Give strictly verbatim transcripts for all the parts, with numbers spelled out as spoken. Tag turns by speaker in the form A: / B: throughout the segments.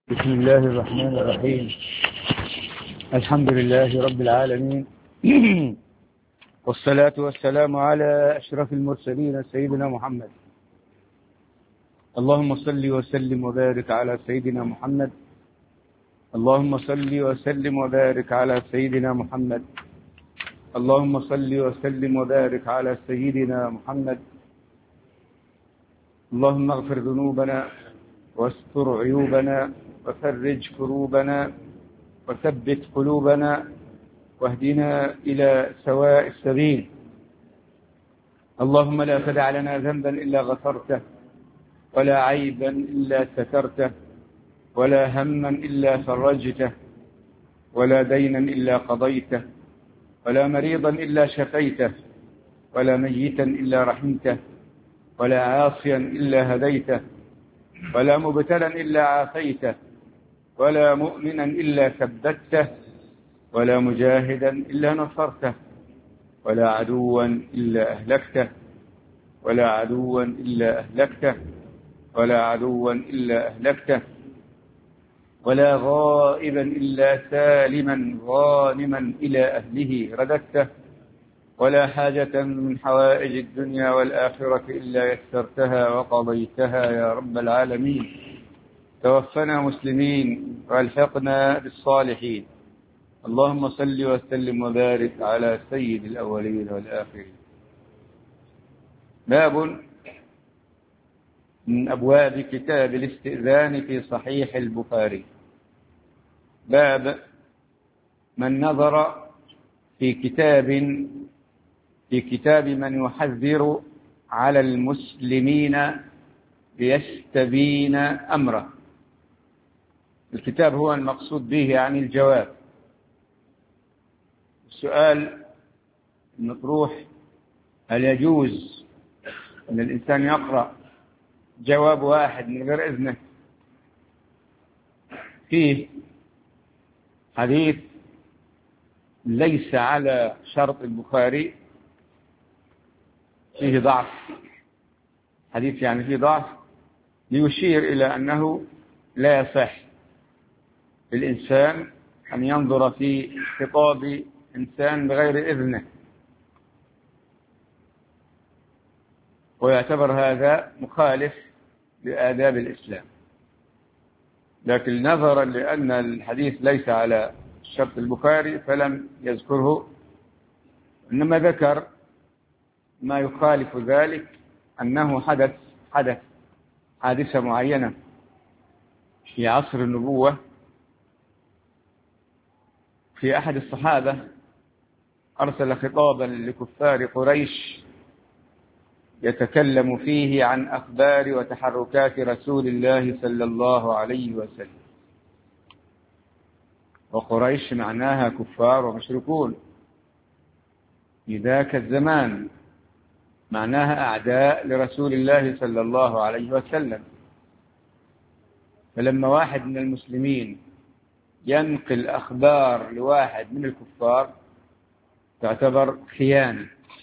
A: بسم الله الرحمن الرحيم. الحمد لله رب العالمين والصلاة والسلام على أشرف المرسلين سيدنا محمد. اللهم صل وسلم وبارك على سيدنا محمد. اللهم صل وسلم وبارك على سيدنا محمد. اللهم صل وسلم وبارك على سيدنا محمد. اللهم اغفر ذنوبنا واستر عيوبنا وفرج كروبنا وثبت قلوبنا واهدنا إلى سواء السبيل. اللهم لا تدع لنا ذنبا إلا غفرته، ولا عيبا إلا سترته، ولا هما إلا فرجته، ولا دينا إلا قضيته، ولا مريضا إلا شفيته، ولا ميتا إلا رحمته، ولا عاصيا إلا هديته، ولا مبتلا إلا عافيته، ولا مؤمنا إلا ثبته، ولا مجاهدا إلا نصرته، ولا عدوا إلا أهلكته، ولا عدوا إلا أهلكته، ولا عدوا إلا أهلكته، ولا غائبا إلا سالما غانما إلى أهله رددته، ولا حاجة من حوائج الدنيا والآخرة إلا يسرتها وقضيتها يا رب العالمين. توفنا مسلمين والحقنا بالصالحين. اللهم صل وسلم وبارك على سيد الأولين والآخرين. باب من أبواب كتاب الاستئذان في صحيح البخاري. باب من نظر في كتاب في كتاب من يحذر على المسلمين ليستبين أمره. الكتاب هو المقصود به يعني الجواب. السؤال المطروح: هل يجوز أن الإنسان يقرأ جواب واحد من غير إذنه؟ فيه حديث ليس على شرط البخاري، فيه ضعف، حديث يعني فيه ضعف، ليشير إلى أنه لا يصح للإنسان أن ينظر في خطاب إنسان بغير إذنه، ويعتبر هذا مخالف لآداب الإسلام. لكن نظرا لأن الحديث ليس على شرط البخاري فلم يذكره، إنما ذكر ما يخالف ذلك، أنه حدث حدث حادثة معينة في عصر النبوة في أحد الصحابة، أرسل خطابا لكفار قريش يتكلم فيه عن أخبار وتحركات رسول الله صلى الله عليه وسلم. وقريش معناها كفار ومشركون في ذاك الزمان، معناها أعداء لرسول الله صلى الله عليه وسلم. فلما واحد من المسلمين ينقل أخبار لواحد من الكفار تعتبر خيانة.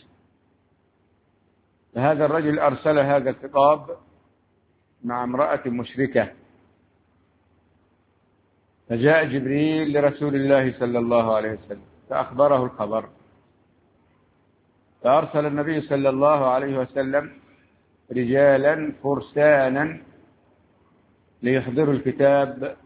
A: فهذا الرجل أرسل هذا الخطاب مع امرأة مشركة، فجاء جبريل لرسول الله صلى الله عليه وسلم فأخبره الخبر، فأرسل النبي صلى الله عليه وسلم رجالا فرسانا ليحضروا الكتاب،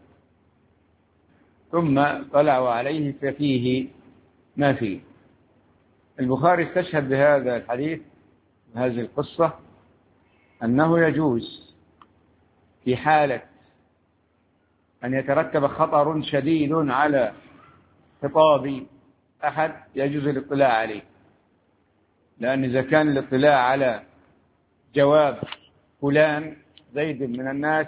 A: ثم طلعوا عليه ففيه ما فيه. البخاري استشهد بهذا الحديث، هذه القصة، أنه يجوز في حالة أن يترتب خطر شديد على خطاب أحد يجوز الاطلاع عليه، لأن إذا كان الاطلاع على جواب فلان زيد من الناس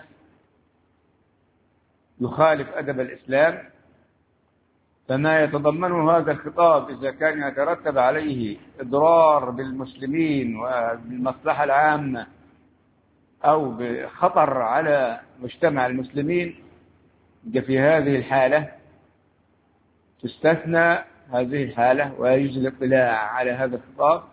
A: يخالف أدب الإسلام، فما يتضمنه هذا الخطاب إذا كان يترتب عليه إضرار بالمسلمين وبالمصلحة العامة أو بخطر على مجتمع المسلمين، في هذه الحالة تستثنى هذه الحالة ويجوز الاطلاع على هذا الخطاب،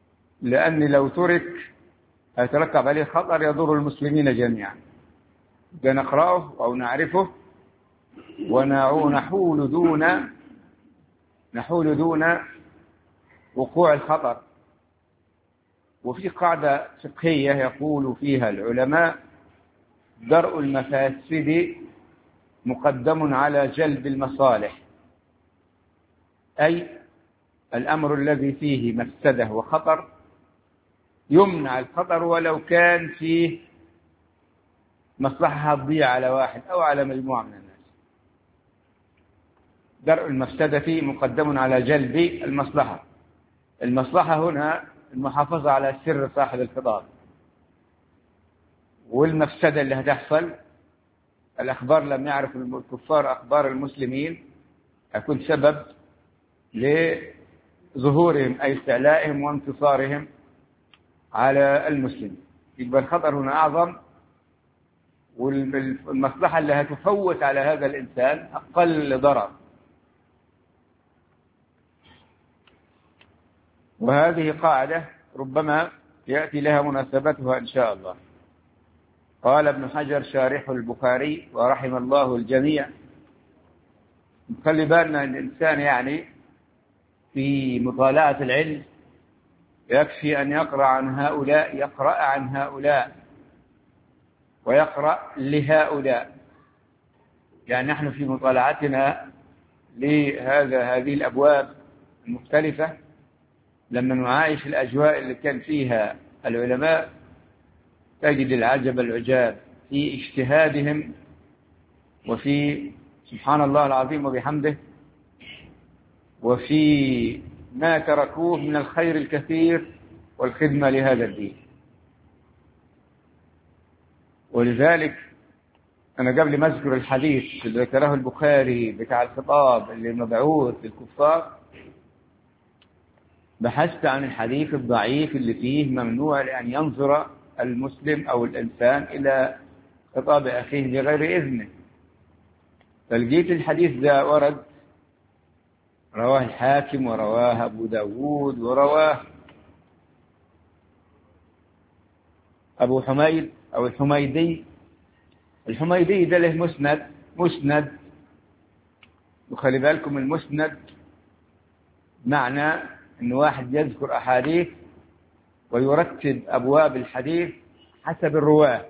A: لأن لو ترك يترتب عليه خطر يضر المسلمين جميعا. نقرأه أو نعرفه ونحول دون نحول دون وقوع الخطر. وفي قاعدة فقهية يقول فيها العلماء: درء المفاسد مقدم على جلب المصالح، أي الأمر الذي فيه مفسدة وخطر يمنع الخطر ولو كان فيه مصلحة تضيع على واحد أو على مجموعة من الناس. درء المفسدة مقدم على جلب المصلحة. المصلحة هنا المحافظة على سر صاحب الخطاب، والمفسدة اللي هتحصل الأخبار لم يعرف الكفار أخبار المسلمين يكون سبب لظهورهم أي استعلائهم وانتصارهم على المسلمين. يبقى الخطر هنا أعظم، والمصلحة اللي هتفوت على هذا الإنسان أقل ضرر. وهذه قاعدة ربما يأتي لها مناسبتها إن شاء الله. قال ابن حجر شارح البخاري ورحم الله الجميع: خلي بالنا أن الإنسان يعني في مطالعة العلم يكفي أن يقرأ عن هؤلاء يقرأ عن هؤلاء ويقرأ لهؤلاء. يعني نحن في مطالعتنا لهذا هذه الأبواب المختلفة لما نعايش الأجواء اللي كان فيها العلماء تجد العجب العجاب في اجتهادهم وفي سبحان الله العظيم وبحمده وفي ما تركوه من الخير الكثير والخدمة لهذا الدين. ولذلك أنا قبل ما أذكر الحديث اللي ذكره البخاري بتاع الخطاب اللي مبعوث للكفار بحثت عن الحديث الضعيف اللي فيه ممنوع لأن ينظر المسلم أو الإنسان إلى خطاب أخيه بغير إذنه. فلقيت الحديث ذا ورد رواه الحاكم ورواه أبو داود ورواه أبو حميد أو الحميدي. الحميدي ده له مسند مسند وخلي بالكم المسند معنى أن واحد يذكر أحاديث ويرتب أبواب الحديث حسب الرواة.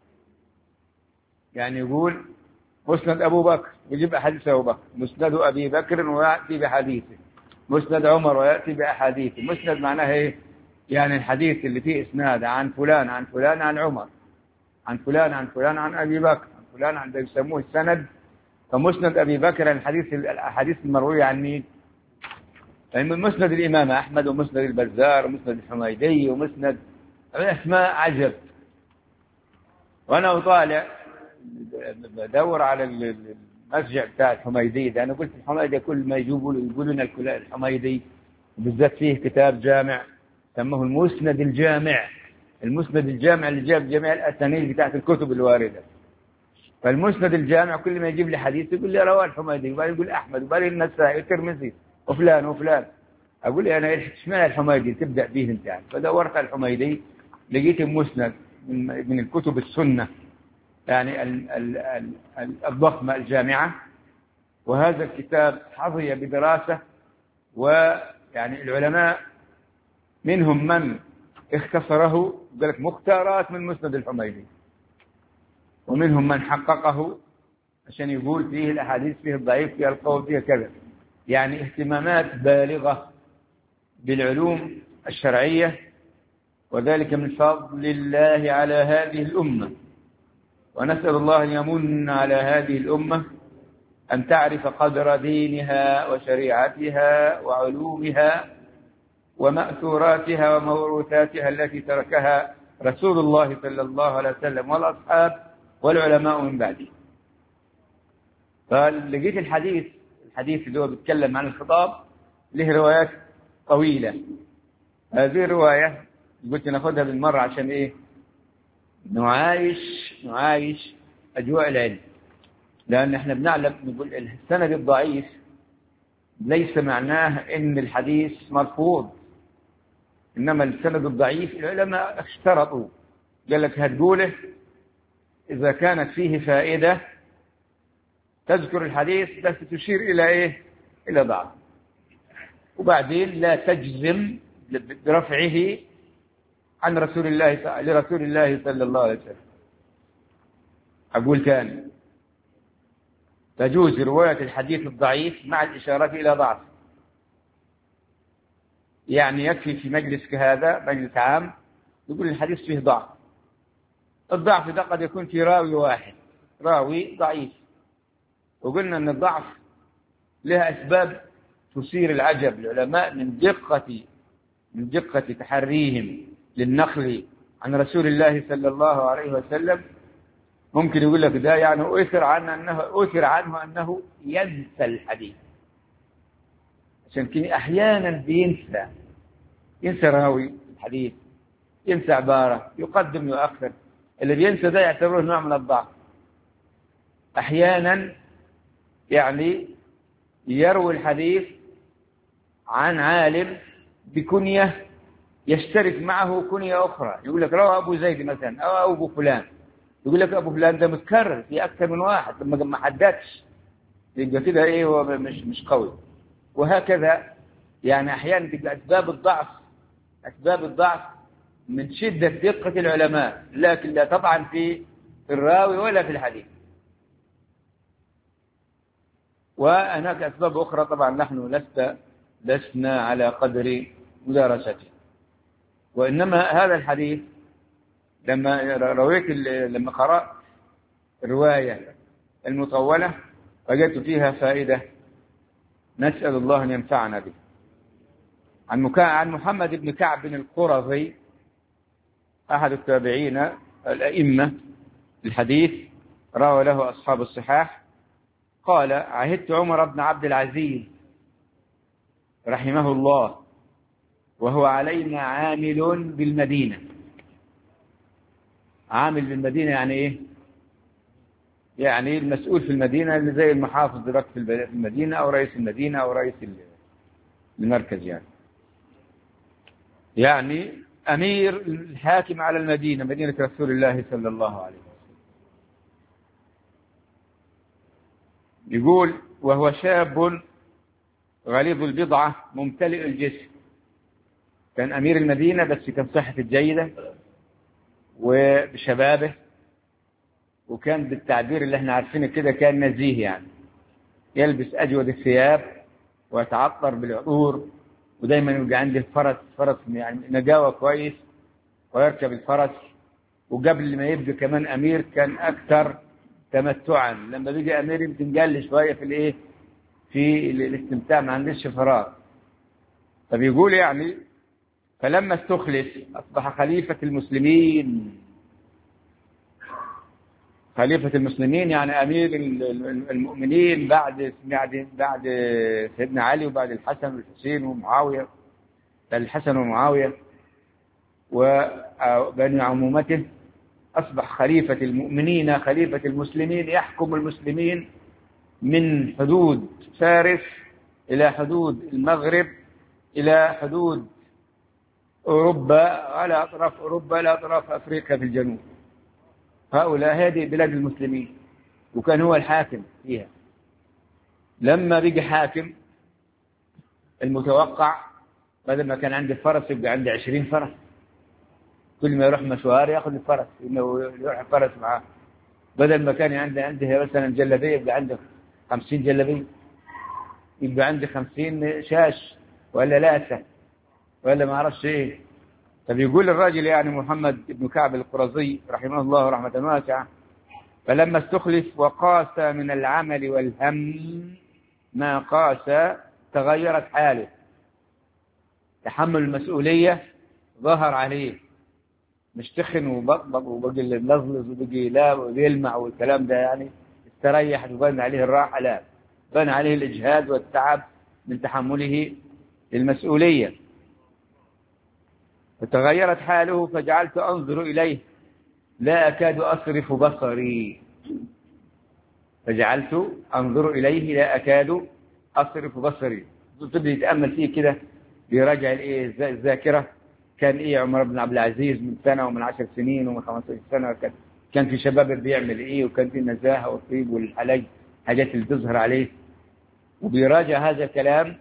A: يعني يقول مسند أبو بكر ويجيب أحاديث أبو بكر، مسند أبي بكر ويأتي بحديثه، مسند عمر ويأتي بأحاديثه. مسند معناه إيه؟ يعني الحديث اللي فيه إسناد عن فلان عن فلان عن عمر عن فلان عن فلان عن أبي بكر عن فلان عن يسموه السند. فمسند أبي بكر الحديث الأحاديث المروية عن مين؟ يعني مسند الإمام أحمد ومسند البزار ومسند الحميدي ومسند أسماء عجب. وأنا أطالع بدور على المرجع بتاع الحميدي ده. أنا قلت الحميدي كل ما يجيبوا يقولون الحميدي وبالذات فيه كتاب جامع سموه المسند الجامع. المسند الجامع اللي جاب جميع الأسانيد بتاعت الكتب الواردة. فالمسند الجامع كل ما يجيب لي حديث يقول لي رواه الحميدي وبعدين يقول أحمد وبعدين النسائي والترمذي وفلان وفلان. أقول لي أنا اشمعنى الحميدي تبدأ به أنت يعني؟ فدورت على الحميدي لقيت مسند من من الكتب السنة يعني ال ال ال الضخمة الجامعة. وهذا الكتاب حظي بدراسة، ويعني العلماء منهم من اختصره قال لك مختارات من مسند الحميدي، ومنهم من حققه عشان يقول فيه الأحاديث فيه الضعيف فيه القول فيه كذا. يعني اهتمامات بالغة بالعلوم الشرعية، وذلك من فضل الله على هذه الأمة. ونسأل الله أن يمن على هذه الأمة أن تعرف قدر دينها وشريعتها وعلومها ومأثوراتها وموروثاتها التي تركها رسول الله صلى الله عليه وسلم والأصحاب والعلماء من بعده. فلقيت الحديث الحديث اللي هو بيتكلم عن الخطاب له روايات طويلة. هذه الرواية قلت ناخذها بالمرة عشان إيه؟ نعايش نعايش أجواء العلم. لأن إحنا بنعلم نقول السند الضعيف ليس معناه إن الحديث مرفوض، إنما السند الضعيف العلماء اشترطوا قال لك هتقوله إذا كانت فيه فائدة تذكر الحديث بس تشير إلى إيه؟ إلى ضعف، وبعدين لا تجزم برفعه عن رسول الله لرسول الله صلى الله عليه وسلم. أقول ثاني، تجوز رواية الحديث الضعيف مع الإشارة إلى ضعف. يعني يكفي في مجلس كهذا، مجلس عام، يقول الحديث فيه ضعف. الضعف ده قد يكون في راوي واحد، راوي ضعيف، وقلنا أن الضعف لها أسباب تثير العجب. العلماء من دقة من دقة تحريهم للنقل عن رسول الله صلى الله عليه وسلم ممكن يقول لك ده يعني أثر عنه أنه أثر عنه أنه ينسى الحديث، عشان كده أحيانا بينسى ينسى راوي الحديث، ينسى عبارة، يقدم ويؤخر. اللي بينسى ده يعتبره نوع من الضعف. أحيانا يعني يروي الحديث عن عالم بكنية يشترك معه كنية أخرى، يقول لك روى أبو زيد مثلا أو أبو فلان، يقول لك أبو فلان ده متكرر في أكثر من واحد، لما ما حددش يبقى كده إيه، هو مش مش قوي. وهكذا يعني أحيانا تبقى أسباب الضعف أسباب الضعف من شدة دقة العلماء، لكن لا طبعا في الراوي ولا في الحديث. وهناك أسباب أخرى طبعا نحن لست لسنا على قدر مدارسته. وإنما هذا الحديث لما رويت لما قرأت الرواية المطولة وجدت فيها فائدة نسأل الله أن ينفعنا به. عن عن محمد بن كعب بن القرظي أحد التابعين الأئمة الحديث، روى له أصحاب الصحاح، قال: عهدت عمر بن عبد العزيز رحمه الله وهو علينا عامل بالمدينة. عامل بالمدينة يعني إيه؟ يعني المسؤول في المدينة، اللي زي المحافظ دلوقتي في المدينة أو رئيس المدينة أو رئيس المركز، يعني يعني أمير الحاكم على المدينة، مدينة رسول الله صلى الله عليه وسلم. يقول: وهو شاب غليظ البضعة ممتلئ الجسم. كان أمير المدينة بس كان صحته جيدة وبشبابه، وكان بالتعبير اللي احنا عارفينه كده كان نزيه، يعني يلبس أجود الثياب ويتعطر بالعطور، ودايما يبقى عنده فرس فرس يعني نجاوة كويس ويركب الفرس. وقبل ما يبقى كمان أمير كان أكثر تمتعا، لما بيجي أمير يمكن قل شوية في الإيه في الاستمتاع، ما عندش فراغ. فبيقول يعني فلما استخلف أصبح خليفة المسلمين. خليفة المسلمين يعني أمير المؤمنين بعد بعد بعد سيدنا علي وبعد الحسن والحسين ومعاوية، الحسن ومعاوية وبني عمومته. أصبح خليفة المؤمنين خليفة المسلمين، يحكم المسلمين من حدود فارس إلى حدود المغرب إلى حدود أوروبا، على أطراف أوروبا إلى أطراف أفريقيا في الجنوب. هؤلاء هذه بلاد المسلمين، وكان هو الحاكم فيها. لما بيجي حاكم المتوقع بدل ما كان عندي فرس يبقى عندي عشرين فرس، كل ما يروح مشوار ياخذ الفرس، انه يروح الفرس معاه. بدل ما كان عندي عنده مثلا جلبيه يبقى عنده خمسين جلبيه، يبقى عندي خمسين شاش ولا لاسه ولا ما اعرفش ايه. طب يقول الراجل يعني محمد بن كعب القرظي رحمه الله رحمه واسعه: فلما استخلف وقاس من العمل والهم ما قاس تغيرت حاله. تحمل المسؤوليه ظهر عليه، مش تخن وبطبط وبقي لزلز وبقي لا ويلمع والكلام ده، يعني استريح وبان عليه الراحه، لا، بان عليه الاجهاد والتعب من تحمله المسؤوليه. فتغيرت حاله فجعلت أنظر إليه لا أكاد أصرف بصري. فجعلت أنظر إليه لا أكاد أصرف بصري. تبدأ يتأمل فيه كده، بيراجع الإيه الذاكرة، كان إيه عمر بن عبد العزيز من سنة ومن عشر سنين ومن خمسة عشر سنة وكذا. كان في شباب بيعمل إيه، وكان في النزاهة والطيب والحلاج حاجات اللي تظهر عليه، وبيراجع هذا الكلام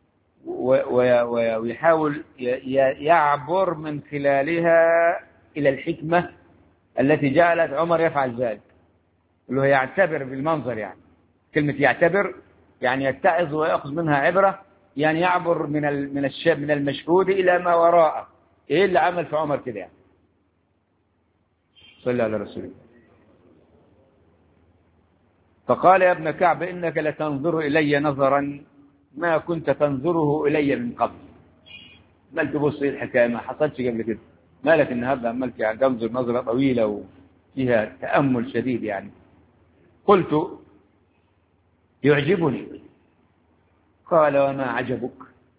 A: ويحاول يعبر من خلالها إلى الحكمة التي جعلت عمر يفعل ذلك، اللي هو يعتبر بالمنظر. يعني كلمة يعتبر يعني يتعظ ويأخذ منها عبرة، يعني يعبر من من الشاب من المشهود إلى ما وراءه. إيه اللي عمل في عمر كده يعني؟ صلى على رسول الله. فقال يا ابن كعب إنك لتنظر إلي نظرا ما كنت تنظره إلي من قبل. عملت تبص إيه الحكاية؟ ما حصلتش قبل كده. مالك النهارده عملت يعني تنظر نظرة طويلة وفيها تأمل شديد يعني. قلت يعجبني. قال وما عجبك؟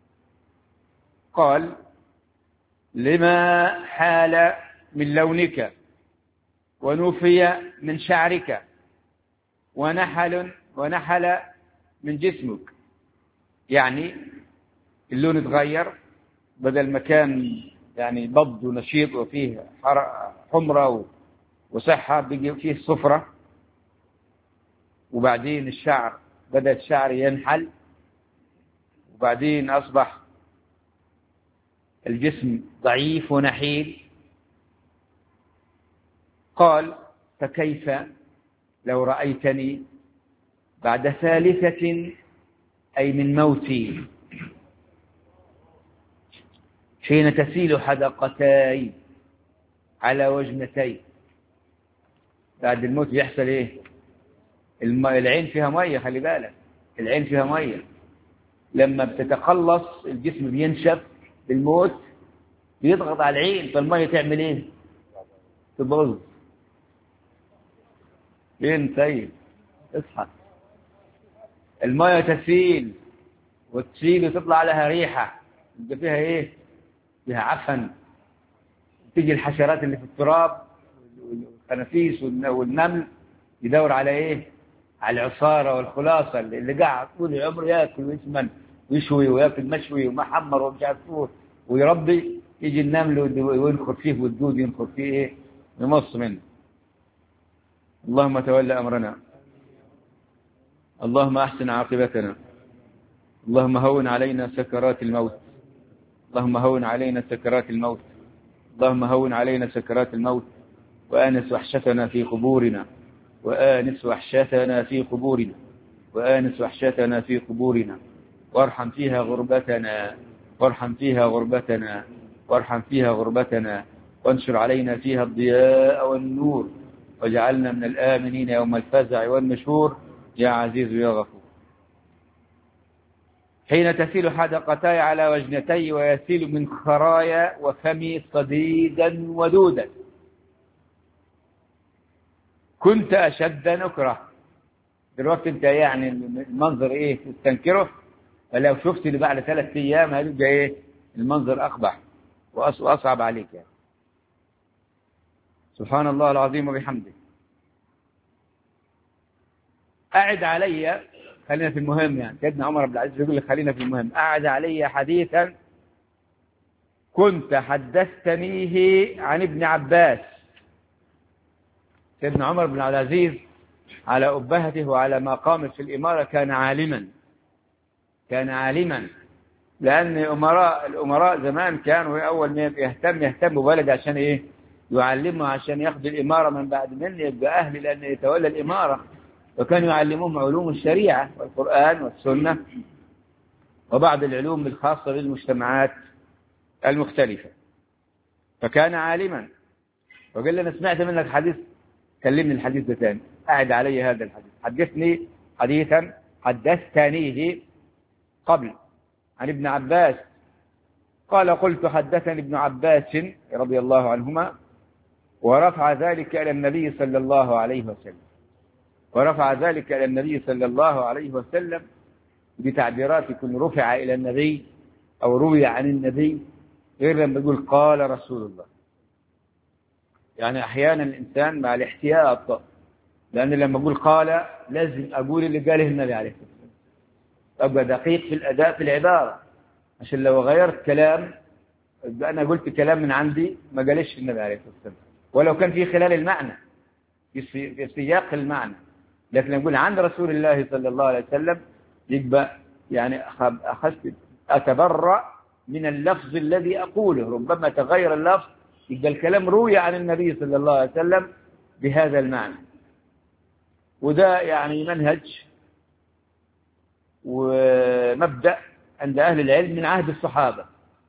A: قال لما حال من لونك ونفي من شعرك ونحل ونحل من جسمك. يعني اللون اتغير، بدل ما كان يعني بض ونشيط وفيه حمرة وصحة بيجي فيه صفرة، وبعدين الشعر بدأ الشعر ينحل، وبعدين أصبح الجسم ضعيف ونحيل. قال فكيف لو رأيتني بعد ثالثة أي من موتي حين تسيل حدقتاي على وجنتي. بعد الموت بيحصل ايه؟ العين فيها مية، خلي بالك العين فيها مية، لما بتتخلص الجسم بينشف بالموت بيضغط على العين، فالمية تعمل ايه؟ تبوظ. فين سيد؟ اصحى. المية تسيل وتسيل وتطلع لها ريحة، يبقى فيها ايه؟ فيها عفن. تيجي الحشرات اللي في التراب والخنافيس والنمل يدور على ايه؟ على العصارة والخلاصة اللي قاعد طول عمره ياكل ويسمن ويشوي وياكل مشوي ومحمر ومش عارف ويربي. يجي النمل وينخر فيه والدود ينخر فيه ايه؟ يمص منه. اللهم تولى امرنا، اللهم احسن عاقبتنا، اللهم هون علينا سكرات الموت، اللهم هون علينا سكرات الموت، اللهم هون علينا سكرات الموت، وآنس وحشتنا في قبورنا، وآنس وحشتنا في قبورنا، وآنس وحشتنا في قبورنا، وارحم فيها غربتنا، وارحم فيها غربتنا، وارحم فيها غربتنا، وانشر علينا فيها الضياء والنور، واجعلنا من الآمنين يوم الفزع والنشور يا عزيز يا غفور. حين تسيل حدقتاي على وجنتي ويسيل من خرايا وفمي صديدا ودودا، كنت أشد نكره. دلوقتي انت يعني المنظر ايه تستنكره، فلو شفت اللي بعد ثلاث ايام هيبقى ايه المنظر اقبح واصعب عليك يعني. سبحان الله العظيم وبحمده. أعد علي، خلينا في المهم يعني. سيدنا عمر بن العزيز يقول لي خلينا في المهم. أعد علي حديثا كنت حدثتنيه عن ابن عباس. سيدنا عمر بن العزيز على أبهته وعلى مقامه في الإمارة كان عالما، كان عالما، لأن أمراء الأمراء زمان كانوا أول ما يهتم يهتم بولد عشان إيه؟ يعلمه عشان ياخذ الإمارة من بعد منه يبقى أهل لأن يتولى الإمارة. وكانوا يعلموهم علوم الشريعة والقرآن والسنة وبعض العلوم الخاصة بالمجتمعات المختلفة. فكان عالما، وقال لي أنا سمعت منك حديث، كلمني الحديث ده تاني، أعد علي هذا الحديث. حدثني حديثا حدثتنيه قبل عن ابن عباس. قال قلت حدثني ابن عباس رضي الله عنهما، ورفع ذلك إلى النبي صلى الله عليه وسلم، ورفع ذلك إلى النبي صلى الله عليه وسلم بتعبيرات يكون رفع إلى النبي أو روي عن النبي، غير لما يقول قال رسول الله. يعني أحيانا الإنسان مع الاحتياط، لأن لما أقول قال لازم أقول اللي قاله النبي عليه الصلاة والسلام، أبقى دقيق في الأداء في العبارة، عشان لو غيرت كلام أنا قلت كلام من عندي ما قالش النبي عليه الصلاة والسلام، ولو كان في خلال المعنى. في سياق المعنى. لكن نقول عن رسول الله صلى الله عليه وسلم يبقى يعني أخذت أتبرأ من اللفظ الذي أقوله، ربما تغير اللفظ، يبقى الكلام روي عن النبي صلى الله عليه وسلم بهذا المعنى. وده يعني منهج ومبدأ عند أهل العلم من عهد الصحابة،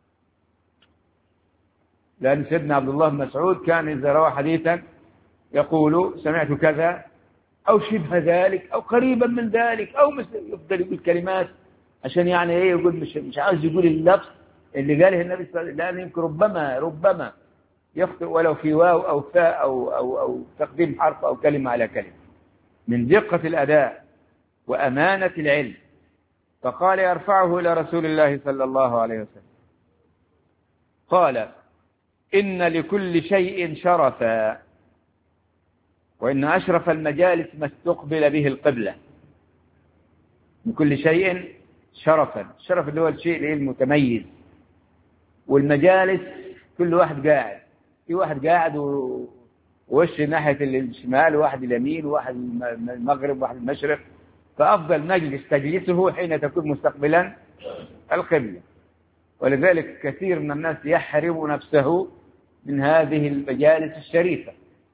A: لأن سيدنا عبد الله بن مسعود كان إذا روى حديثا يقول سمعت كذا أو شبه ذلك أو قريبا من ذلك، أو يفضل يقول كلمات عشان يعني إيه، يقول مش مش عاوز يقول اللفظ اللي قاله النبي صلى الله عليه وسلم، لأن يمكن ربما ربما يخطئ ولو في واو أو فاء أو أو أو تقديم حرف أو كلمة على كلمة، من دقة الأداء وأمانة العلم. فقال يرفعه إلى رسول الله صلى الله عليه وسلم، قال إن لكل شيء شرفا، وإن أشرف المجالس ما استقبل به القبلة. لكل شيء شرفا، الشرف اللي هو الشيء المتميز، والمجالس كل واحد قاعد، في واحد قاعد ووش ناحية الشمال وواحد اليمين وواحد المغرب وواحد المشرق، فأفضل مجلس تجلسه حين تكون مستقبلا القبلة. ولذلك كثير من الناس يحرم نفسه من هذه المجالس الشريفة،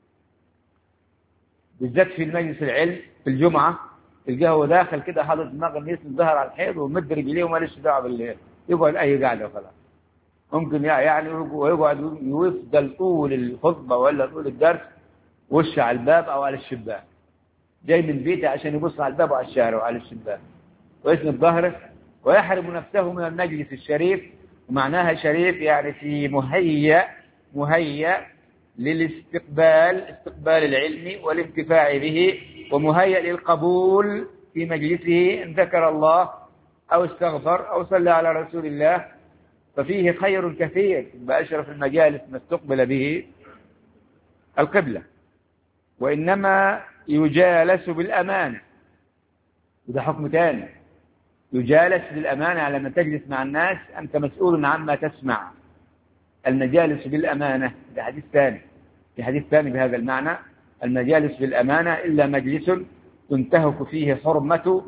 A: بالذات في المجلس العلم في الجمعة، تلقاه هو داخل كده حاطط دماغه الناس الظهر على الحيط ومد رجليه وماليش دعوه بالليل، يقعد أي قاعدة وخلاص. ممكن يعني ويقعد يفضل طول الخطبة ولا طول الدرس وش على الباب أو على الشباك، جاي من بيته عشان يبص على الباب وعلى الشارع وعلى الشباك ويسند ظهره، ويحرم نفسه من المجلس الشريف. ومعناها شريف يعني في مهيأ مهيأ للاستقبال، استقبال العلم والانتفاع به، ومهيأ للقبول في مجلسه إن ذكر الله أو استغفر أو صلى على رسول الله، ففيه خير كثير. بأشرف المجالس ما استقبل به القبلة. وإنما يجالس بالأمانة، وده حكم تاني، يجالس بالأمانة على ما تجلس مع الناس، أنت مسؤول عما تسمع. المجالس بالأمانة، ده حديث ثاني، في حديث ثاني بهذا المعنى، المجالس بالأمانة إلا مجلس تنتهك فيه حرمة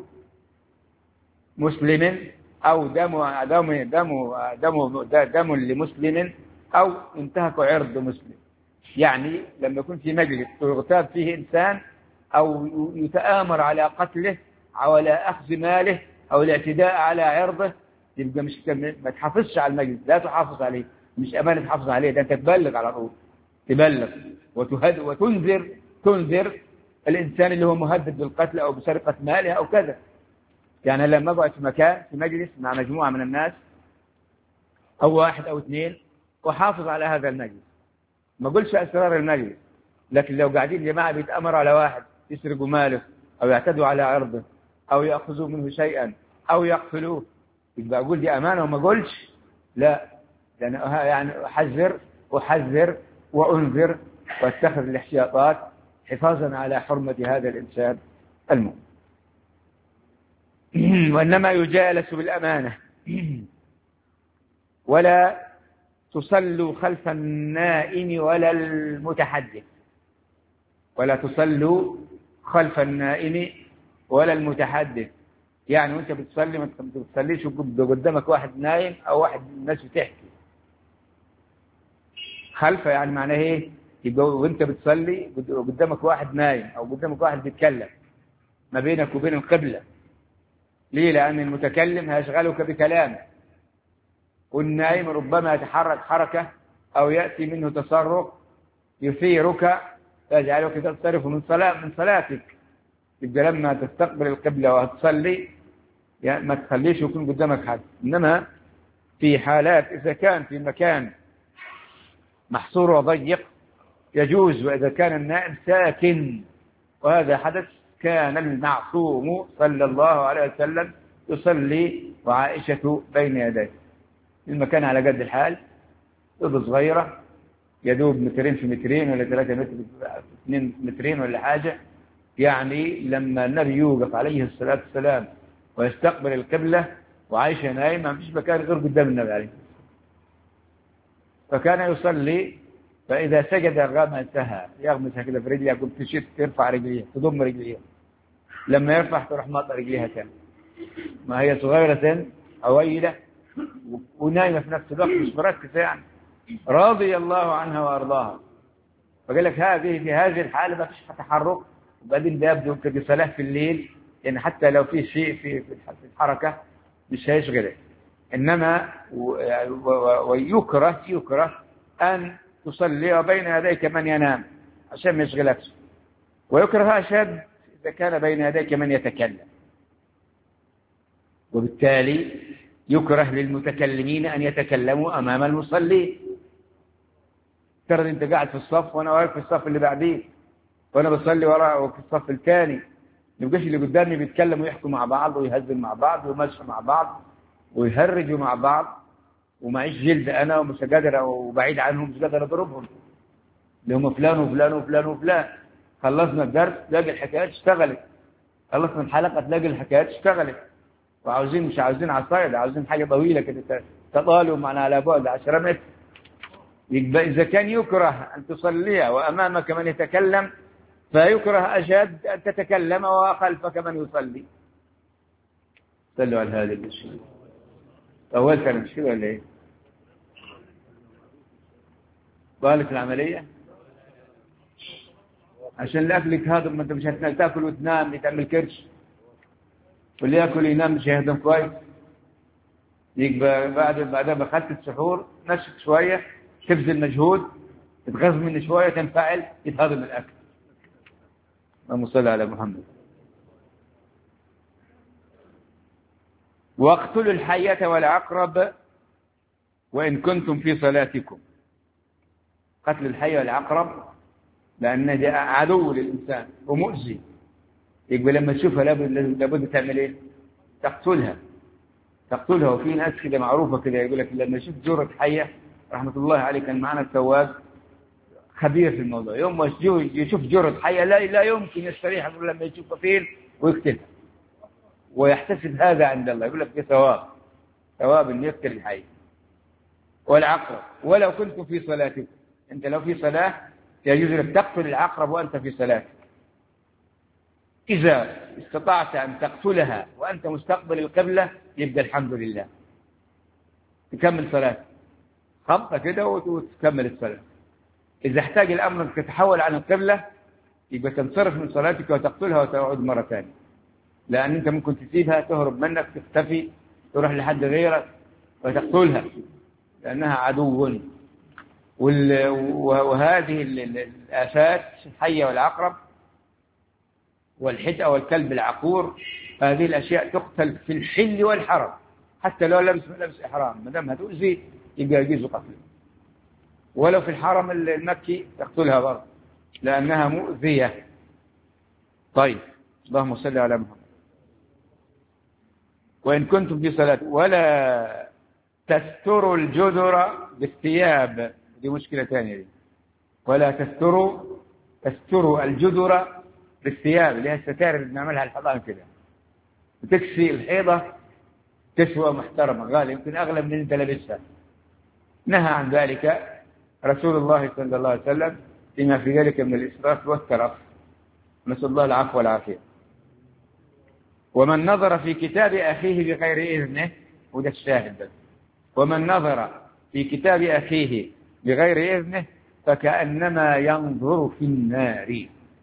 A: مسلم أو دم دم دم دم دم لمسلم أو انتهك عرض مسلم. يعني لما يكون في مجلس يغتاب فيه إنسان أو يتآمر على قتله أو على أخذ ماله أو الاعتداء على عرضه، يبقى مش ما تحافظش على المجلس، لا تحافظ عليه، مش أمانة تحافظ عليه، ده أنت تبلغ على طول، تبلغ وتهد وتنذر تنذر الإنسان اللي هو مهدد بالقتل أو بسرقة ماله أو كذا. يعني لما أقعد في مكان في مجلس مع مجموعة من الناس أو واحد أو اثنين وحافظ على هذا المجلس، ما أقولش أسرار المجلس، لكن لو قاعدين جماعة بيتأمر على واحد يسرقوا ماله أو يعتدوا على عرضه أو يأخذوا منه شيئا أو يقتلوه، يبقى أقول دي أمانة وما أقولش لا، يعني يعني أحذر أحذر وأنذر واتخذ الاحتياطات حفاظا على حرمة هذا الإنسان المؤمن. وإنما يجالس بالأمانة. ولا تصلوا خلف النائم ولا المتحدث، ولا تصلوا خلف النائم ولا المتحدث. يعني وانت بتصلي ما تصليش قدامك واحد نايم أو واحد الناس بتحكي. خلفه يعني معناه ايه؟ يبقى وانت بتصلي قدامك واحد نايم او قدامك واحد بيتكلم ما بينك وبين القبلة. ليه؟ لأن المتكلم هيشغلك بكلامه، والنايم ربما يتحرك حركة أو يأتي منه تصرف يثيرك يجعلك تنصرف من صلاة من صلاتك. يبقى لما تستقبل القبلة وتصلي يعني ما تخليش يكون قدامك حد. إنما في حالات إذا كان في مكان محصور وضيق يجوز، وإذا كان النائم ساكن، وهذا حدث كان المعصوم صلى الله عليه وسلم يصلي وعائشة بين يديه. المكان على قد الحال، أوضة صغيرة يدوب مترين في مترين ولا ثلاثة متر اثنين مترين ولا حاجة. يعني لما النبي يوقف عليه الصلاة والسلام ويستقبل القبلة وعائشة نايمة، ما فيش مكان غير قدام النبي عليه، فكان يصلي فإذا سجد غمسها، يغمسها كده في رجلها، كنت تشد ترفع رجليها، تضم رجليها، لما يرفع تروح مطر رجليها تاني. ما هي صغيرة سن عويلة ونايمة في نفس الوقت، مش مركزة يعني. رضي الله عنها وأرضاها. فقال لك هذه في هذه الحالة ما فيش تحرك، وبعدين ده يبدو كده صلاة في الليل، يعني حتى لو في شيء في في الحركة مش هيشغله. إنما ويكره يكره أن تصلي بين يديك من ينام عشان ما يشغلكش، ويكره أشد إذا كان بين يديك من يتكلم. وبالتالي يكره للمتكلمين أن يتكلموا أمام المصلين. ترى أنت قاعد في الصف وأنا واقف في الصف اللي بعديه، وأنا بصلي وراء في الصف الثاني، يبقاش اللي قدامي بيتكلموا ويحكوا مع بعض ويهزوا مع بعض ويمشوا مع بعض ويهرجوا مع بعض، ومعيش جلد أنا ومش قادر وبعيد عنهم، مش قادر أضربهم، اللي هم فلان وفلان وفلان وفلان. خلصنا الدرس تلاقي الحكايات اشتغلت، خلصنا الحلقة تلاقي الحكايات اشتغلت، وعاوزين مش عاوزين عصايد، عاوزين حاجة طويلة كده تطالوا معنا على بعد عشرة متر. يبقى إذا كان يكره أن تصلي وأمامك من يتكلم، فيكره أشد أن تتكلم وخلفك من يصلي. صلوا على هذا الشيء. أول كلام شو ولا إيه؟ بالك العملية عشان الأكل هذا، ما أنت مش هتنام تاكل وتنام تعمل كرش، واللي ياكل ينام مش هيهضم كويس. يبقى بعد بعدها بخلت السحور نشف شوية، تبذل مجهود، تتغذى منه شوية، تنفعل، يتهضم الأكل. اللهم صل على محمد. واقتلوا الحية والعقرب وإن كنتم في صلاتكم. قتل الحية والعقرب لأن ده عدو للإنسان ومؤذي، يبقى لما تشوفها لابد تعمل إيه؟ تقتلها تقتلها. وفي ناس كده معروفة كده يقول لك لما يشوف جرة حية، رحمة الله عليه كان معنا التواب خبير في الموضوع، يوم ما يشوف جرة حية لا لا يمكن يستريح لما يشوف فيل ويقتلها، ويحتسب هذا عند الله، يقول لك ده ثواب ثواب إن يقتل الحية والعقرب ولو كنتم في صلاتكم. أنت لو في صلاة يجوز لك تقتل العقرب وأنت في صلاتك. إذا استطعت أن تقتلها وأنت مستقبل القبلة يبقى الحمد لله، تكمل صلاتك خبطة كده وتكمل الصلاة. إذا احتاج الأمر أنك تتحول عن القبلة يبقى تنصرف من صلاتك وتقتلها وتعود مرة ثانية، لأن أنت ممكن تسيبها تهرب منك، تختفي، تروح لحد غيرك وتقتلها لأنها عدو. وهذه الآفات الحية والعقرب والحدأ والكلب العقور، هذه الأشياء تقتل في الحل والحرم، حتى لو لبس لبس إحرام ما دام هتؤذي يبقى يجوز قتله. ولو في الحرم المكي تقتلها برضه لأنها مؤذية. طيب اللهم صل على محمد. وإن كنتم في صلاة ولا تستروا الجدر بالثياب، دي مشكلة ثانية دي. ولا تستروا تستروا الجدر بالثياب اللي هي الستائر اللي بنعملها الحضان كده، بتكسي الحيضة كسوة محترمة غالية يمكن أغلى من أنت لابسها. نهى عن ذلك رسول الله صلى الله عليه وسلم فيما في ذلك من الإسراف والترف، نسأل الله العفو والعافية. ومن نظر في كتاب أخيه بغير إذنه، وده الشاهد بس، ومن نظر في كتاب أخيه بغير إذنه فكأنما ينظر في النار.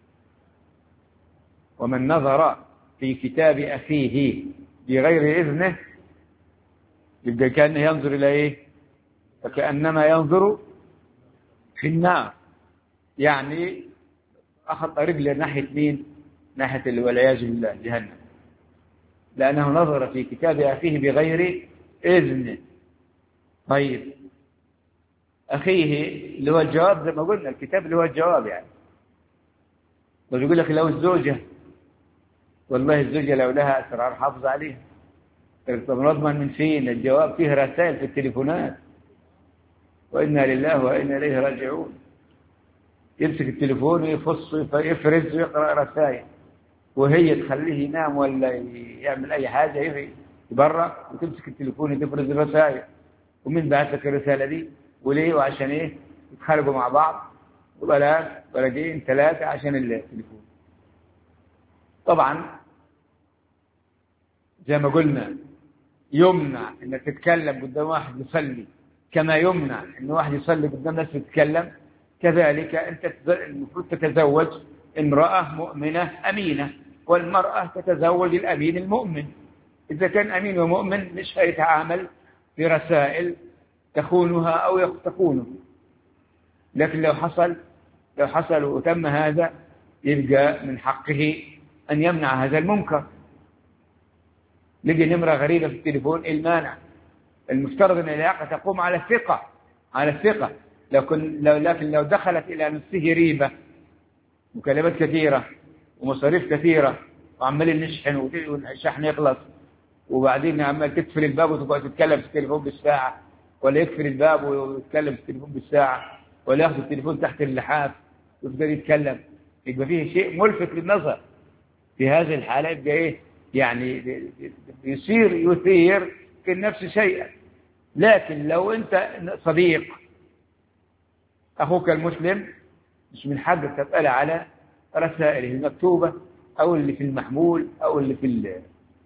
A: ومن نظر في كتاب أخيه بغير إذنه يبقى كأنه ينظر إلى إيه؟ فكأنما ينظر في النار، يعني أخذ رجله ناحية مين؟ ناحية والعياذ بالله جهنم، لأنه نظر في كتاب أخيه بغير إذنه. طيب أخيه اللي هو الجواب زي ما قلنا، الكتاب اللي هو الجواب يعني. طيب يقول لك لو الزوجة، والله الزوجة لو لها أسرار حافظ عليها، طب نضمن من فين؟ الجواب فيه رسائل في التليفونات، وإنا لله وإنا إليه راجعون. يمسك التليفون ويفص ويفرز ويقرأ رسائل، وهي تخليه ينام ولا يعمل أي حاجة يبرأ، وتمسك التليفون وتفرز الرسائل. ومن بعث لك الرسالة دي وليه وعشان إيه؟ يتخانقوا مع بعض وبلاش ولدين ثلاثة عشان التليفون. طبعا زي ما قلنا يمنع انك تتكلم قدام واحد يصلي كما يمنع ان واحد يصلي قدام ناس يتكلم، كذلك انت المفروض تتزوج امرأة مؤمنة أمينة، والمرأة تتزوج الأمين المؤمن. إذا كان أمين ومؤمن مش هيتعامل برسائل تخونها أو تخونه. لكن لو حصل لو حصل وتم هذا يبقى من حقه أن يمنع هذا المنكر. لقي نمرة غريبة في التليفون، المانع المفترض أن العلاقة تقوم على الثقة على الثقة لو كن لو لكن لو دخلت إلى نفسه ريبة، مكالمات كثيرة ومصاريف كثيرة وعمالين نشحن والشحن يخلص، وبعدين عمال تقفل الباب وتقعد تتكلم في التليفون بالساعة، ولا يقفل الباب ويتكلم في التليفون بالساعة، ولا ياخذ التليفون تحت اللحاف ويفضل يتكلم، يبقى فيه شيء ملفت للنظر. في هذه الحالة يبقى إيه يعني يصير يثير في النفس شيئا. لكن لو أنت صديق أخوك المسلم مش من حقك تسأل على رسائله المكتوبة أو اللي في المحمول أو اللي في ال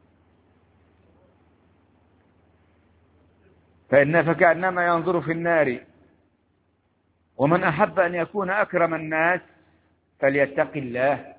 A: فإن فكأنما ينظر في النار. ومن أحب أن يكون أكرم الناس فليتق الله،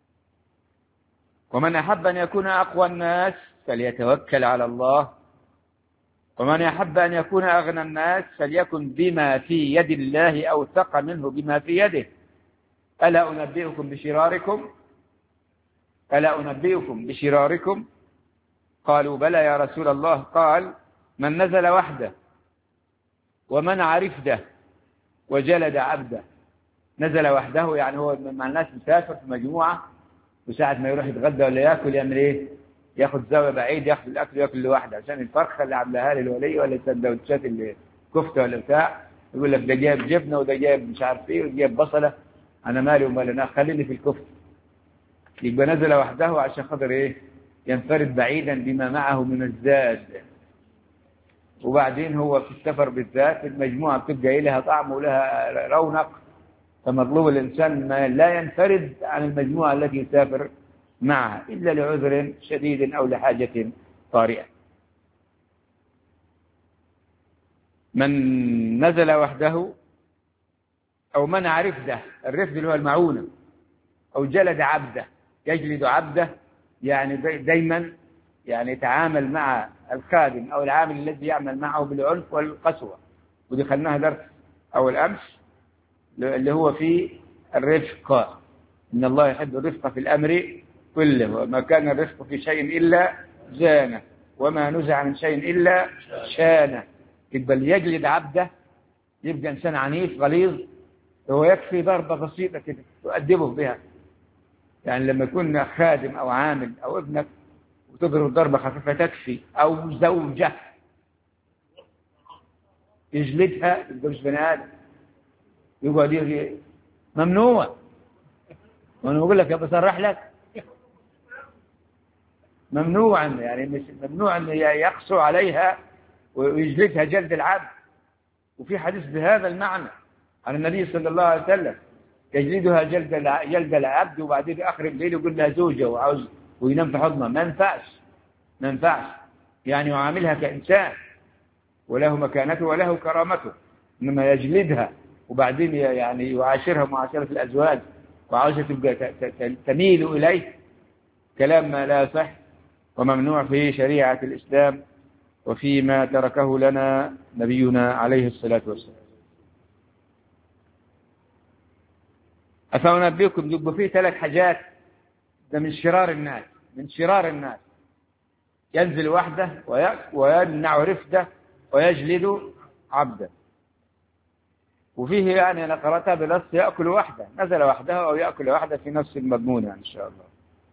A: ومن أحب أن يكون أقوى الناس فليتوكل على الله، ومن أحب أن يكون أغنى الناس فليكن بما في يد الله أوثق منه بما في يده. ألا أنبئكم بشراركم ألا أنبئكم بشراركم قالوا بلى يا رسول الله. قال من نزل وحده ومنع رفده وجلد عبده. نزل وحده يعني هو مع الناس مسافر في مجموعة، وساعة ما يروح يتغدى ولا يأكل يعمل إيه؟ ياخد زاوية بعيد ياخد الأكل يأكل لوحده عشان الفرخة اللي عاملاها لي الولية ولا السندوتشات اللي كفتة ولا بتاع، يقول لك ده جايب جبنة وده جايب مش عارف إيه وده جايب بصلة، أنا مالي ومال أنا خليني في الكفتة. يبقى نزل وحده عشان خاطر إيه؟ ينفرد بعيدا بما معه من الزاد. وبعدين هو في السفر بالذات المجموعة بتبقى لها طعم ولها رونق، فمطلوب الإنسان ما لا ينفرد عن المجموعة التي يسافر معها إلا لعذر شديد أو لحاجة طارئة. من نزل وحده أو منع رفده، الرفد اللي هو المعونة، أو جلد عبده، يجلد عبده يعني دايما يعني يتعامل مع الخادم أو العامل الذي يعمل معه بالعنف والقسوة. ودي خلناها درس أول أمس اللي هو في الرفق، إن الله يحب الرفق في الأمر كله، وما كان الرفق في شيء إلا زانه، وما نزع من شيء إلا شانه. يبقى اللي يجلد عبده يبقى إنسان عنيف غليظ، هو يكفي ضربة بسيطة كده تؤدبه بها. يعني لما يكون خادم أو عامل أو ابنك وتضرب ضربة خفيفة تكفي، أو زوجة يجلدها يبقى مش بني آدم، يقعد يجي ممنوع. وأنا بقول لك بصرح لك ممنوع يعني مش ممنوع أن يقسو عليها ويجلدها جلد العبد. وفي حديث بهذا المعنى عن النبي صلى الله عليه وسلم يجلدها جلد جلد العبد، وبعدين آخر الليل يقول لها زوجة وعاوز وينام في حضنها. ما ينفعش ما ينفعش يعني يعاملها كإنسان وله مكانته وله كرامته، إنما يجلدها وبعدين يعني يعاشرها معاشرة الأزواج وعاوزة تبقى تميل إليه، كلام ما لا صح وممنوع في شريعة الإسلام وفيما تركه لنا نبينا عليه الصلاة والسلام. أفأنبئكم يبقى فيه ثلاث حاجات، ده من شرار الناس من شرار الناس ينزل وحده ويمنع رفده ويجلد عبده. وفيه يعني أنا قرأتها بنص يأكل وحده، نزل وحده أو يأكل وحده في نفس المضمون يعني إن شاء الله.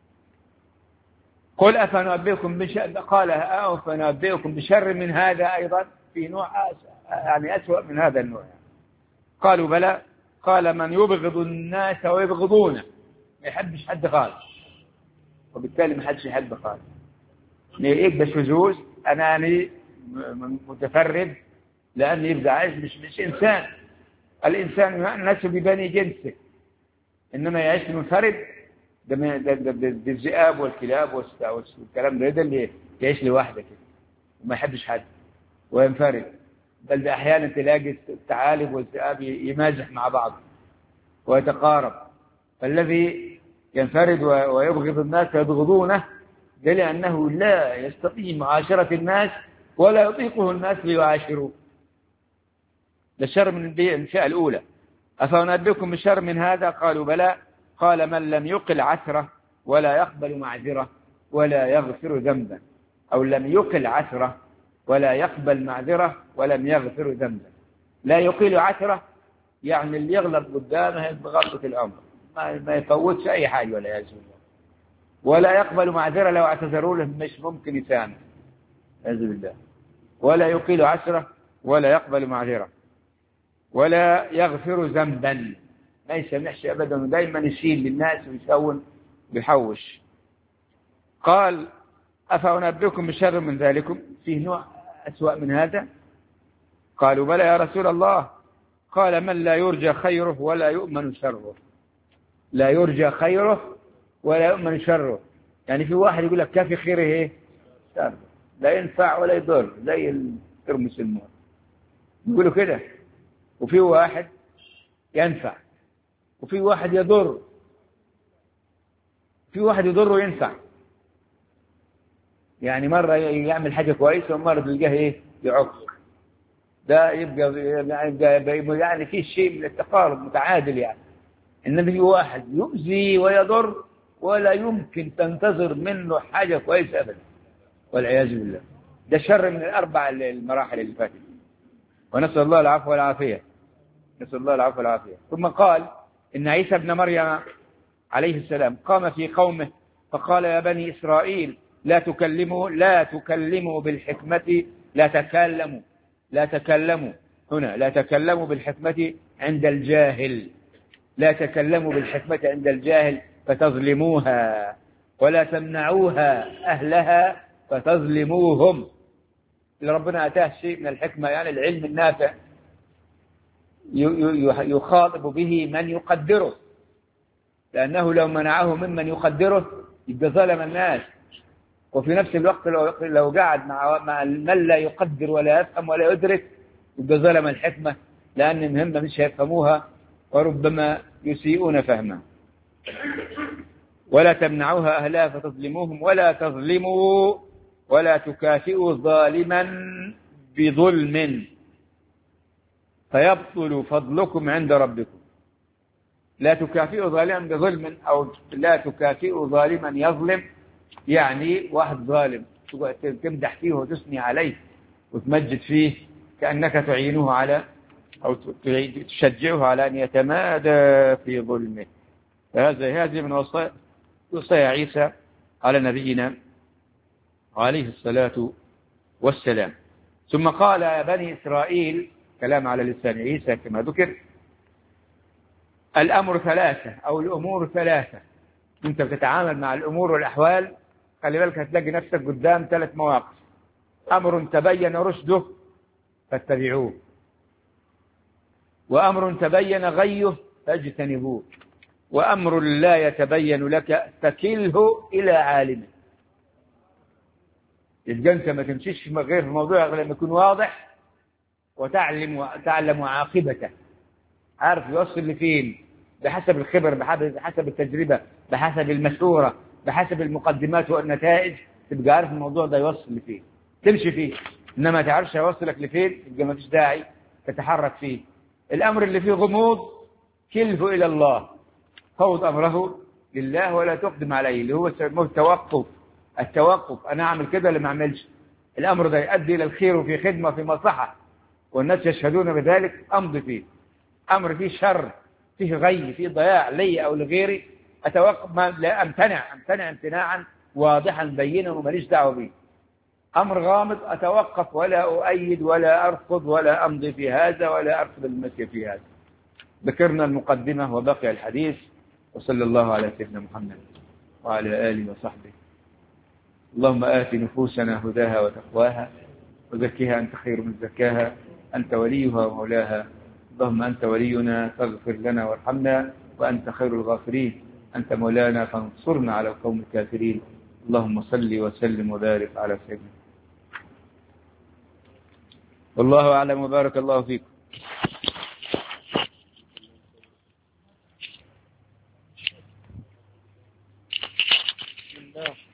A: قل أفنبئكم بشر، قال أفنبئكم بشر من هذا أيضا، في نوع يعني أسوأ من هذا النوع يعني. قالوا بلى. قال من يبغض الناس ويبغضونه، ما يحبش حد خالص، وبالتالي ما حدش يحب خالص، يبقى شذوذ أناني متفرد، لأن يبقى عايز مش مش إنسان. الإنسان يؤنس ببني جنسه، إنما يعيش منفرد ده ده ده ده الذئاب والكلاب والكلام ده، ده اللي يعيش لوحده كده وما يحبش حد وينفرد. بل أحيانا تلاقي الثعالب والذئاب يمازح مع بعض ويتقارب. فالذي ينفرد ويبغض الناس يبغضونه ده لأنه لا يستطيع معاشرة الناس ولا يطيقه الناس ليعاشروه. ده الشر من الفئة الأولى. أفأنبئكم بالشر من هذا؟ قالوا بلى. قال من لم يقل عثرة ولا يقبل معذرة ولا يغفر ذنبا، أو لم يقل عثرة ولا يقبل معذرة ولم يغفر ذنبا. لا يقيل عثرة يعني اللي يغلط قدامه بغلطة الأمر ما يفوتش أي حاجة ولا يعزو الله، ولا يقبل معذرة لو اعتذروا له مش ممكن يسامح يعزو بالله، ولا يقيل عثرة ولا يقبل معذرة ولا يغفر ذنبا، ما يسامحش أبدا ودايما يشيل للناس ويسون ويحوش. قال أفأنبئكم بشر من ذلكم؟ فيه نوع أسوأ من هذا؟ قالوا بلى يا رسول الله. قال من لا يرجى خيره ولا يؤمن شره. لا يرجى خيره ولا يؤمن شره، يعني في واحد يقول لك كافي خيره ايه؟ شره، لا ينفع ولا يضر زي الترمس الموت يقولوا كده. وفي واحد ينفع وفي واحد يضر، في واحد يضر وينفع، يعني مرة يعمل حاجة كويسة ومرة تلقاه ايه؟ يعق. ده يبقى يعني, يعني في شيء من التقارب متعادل يعني. إنما في واحد يؤذي ويضر ولا يمكن تنتظر منه حاجة كويسة أبدا والعياذ بالله. ده شر من الأربع المراحل اللي فاتت، ونسأل الله العفو والعافية، نسأل الله العفو والعافية. ثم قال إن عيسى ابن مريم عليه السلام قام في قومه فقال يا بني إسرائيل لا تكلموا لا تكلموا بالحكمة لا تكلموا لا تكلموا هنا لا تكلموا بالحكمة عند الجاهل، لا تكلموا بالحكمة عند الجاهل فتظلموها ولا تمنعوها أهلها فتظلموهم. اللي ربنا أتاه شيء من الحكمة يعني العلم النافع يخاطب به من يقدره، لأنه لو منعه ممن يقدره يبقى ظلم الناس. وفي نفس الوقت لو لو قعد مع مع من لا يقدر ولا يفهم ولا يدرك يبقى ظلم الحكمة، لأن المهمة مش هيفهموها وربما يسيئون فهمها. ولا تمنعوها أهلها فتظلموهم ولا تظلموا ولا تكافئوا ظالما بظلم فيبطل فضلكم عند ربكم. لا تكافئوا ظالما بظلم أو لا تكافئوا ظالما يظلم، يعني واحد ظالم تمدح فيه وتثني عليه وتمجد فيه كأنك تعينه على أو تشجعه على أن يتمادى في ظلمه. فهذا هذه من وصايا وصايا عيسى على نبينا عليه الصلاة والسلام. ثم قال يا بني إسرائيل، كلام على لسان عيسى كما ذكر، الأمر ثلاثة أو الأمور ثلاثة. أنت بتتعامل مع الأمور والأحوال خلي بالك هتلاقي نفسك قدام ثلاث مواقف: أمر تبين رشده فاتبعوه، وأمر تبين غيه فاجتنبوه، وأمر لا يتبين لك فكله إلى عالمه. يبقى أنت ما تمشيش غير في الموضوع غير لما يكون واضح وتعلم وتعلم عاقبته، عارف يوصل لفين بحسب الخبر بحسب التجربة بحسب المشورة بحسب المقدمات والنتائج، تبقى عارف الموضوع ده يوصل لفين تمشي فيه. إنما تعرفش يوصلك لفين يبقى ما فيش داعي تتحرك فيه. الأمر اللي فيه غموض كله إلى الله، فوض أمره لله ولا تقدم عليه، اللي هو التوقف. التوقف أنا أعمل كده ولا ما أعملش، الأمر ده يؤدي إلى الخير وفي خدمة في مصلحة والناس يشهدون بذلك أمضي فيه. أمر فيه شر فيه غي فيه ضياع لي أو لغيري أتوقف، ما لا أمتنع أمتنع امتناعا واضحا بينا وماليش دعوة به. أمر غامض أتوقف ولا أؤيد ولا أرفض ولا أمضي في هذا ولا أرفض المشي في هذا. ذكرنا المقدمة وبقي الحديث، وصلى الله على سيدنا محمد وعلى آله وصحبه. اللهم آت نفوسنا هداها وتقواها وزكها أنت خير من زكاها أنت وليها ومولاها اللهم أنت ولينا فاغفر لنا وارحمنا وأنت خير الغافرين. أنت مولانا فانصرنا على القوم الكافرين. اللهم صل وسلم وبارك على سيدنا. والله أعلم وبارك الله فيكم. الله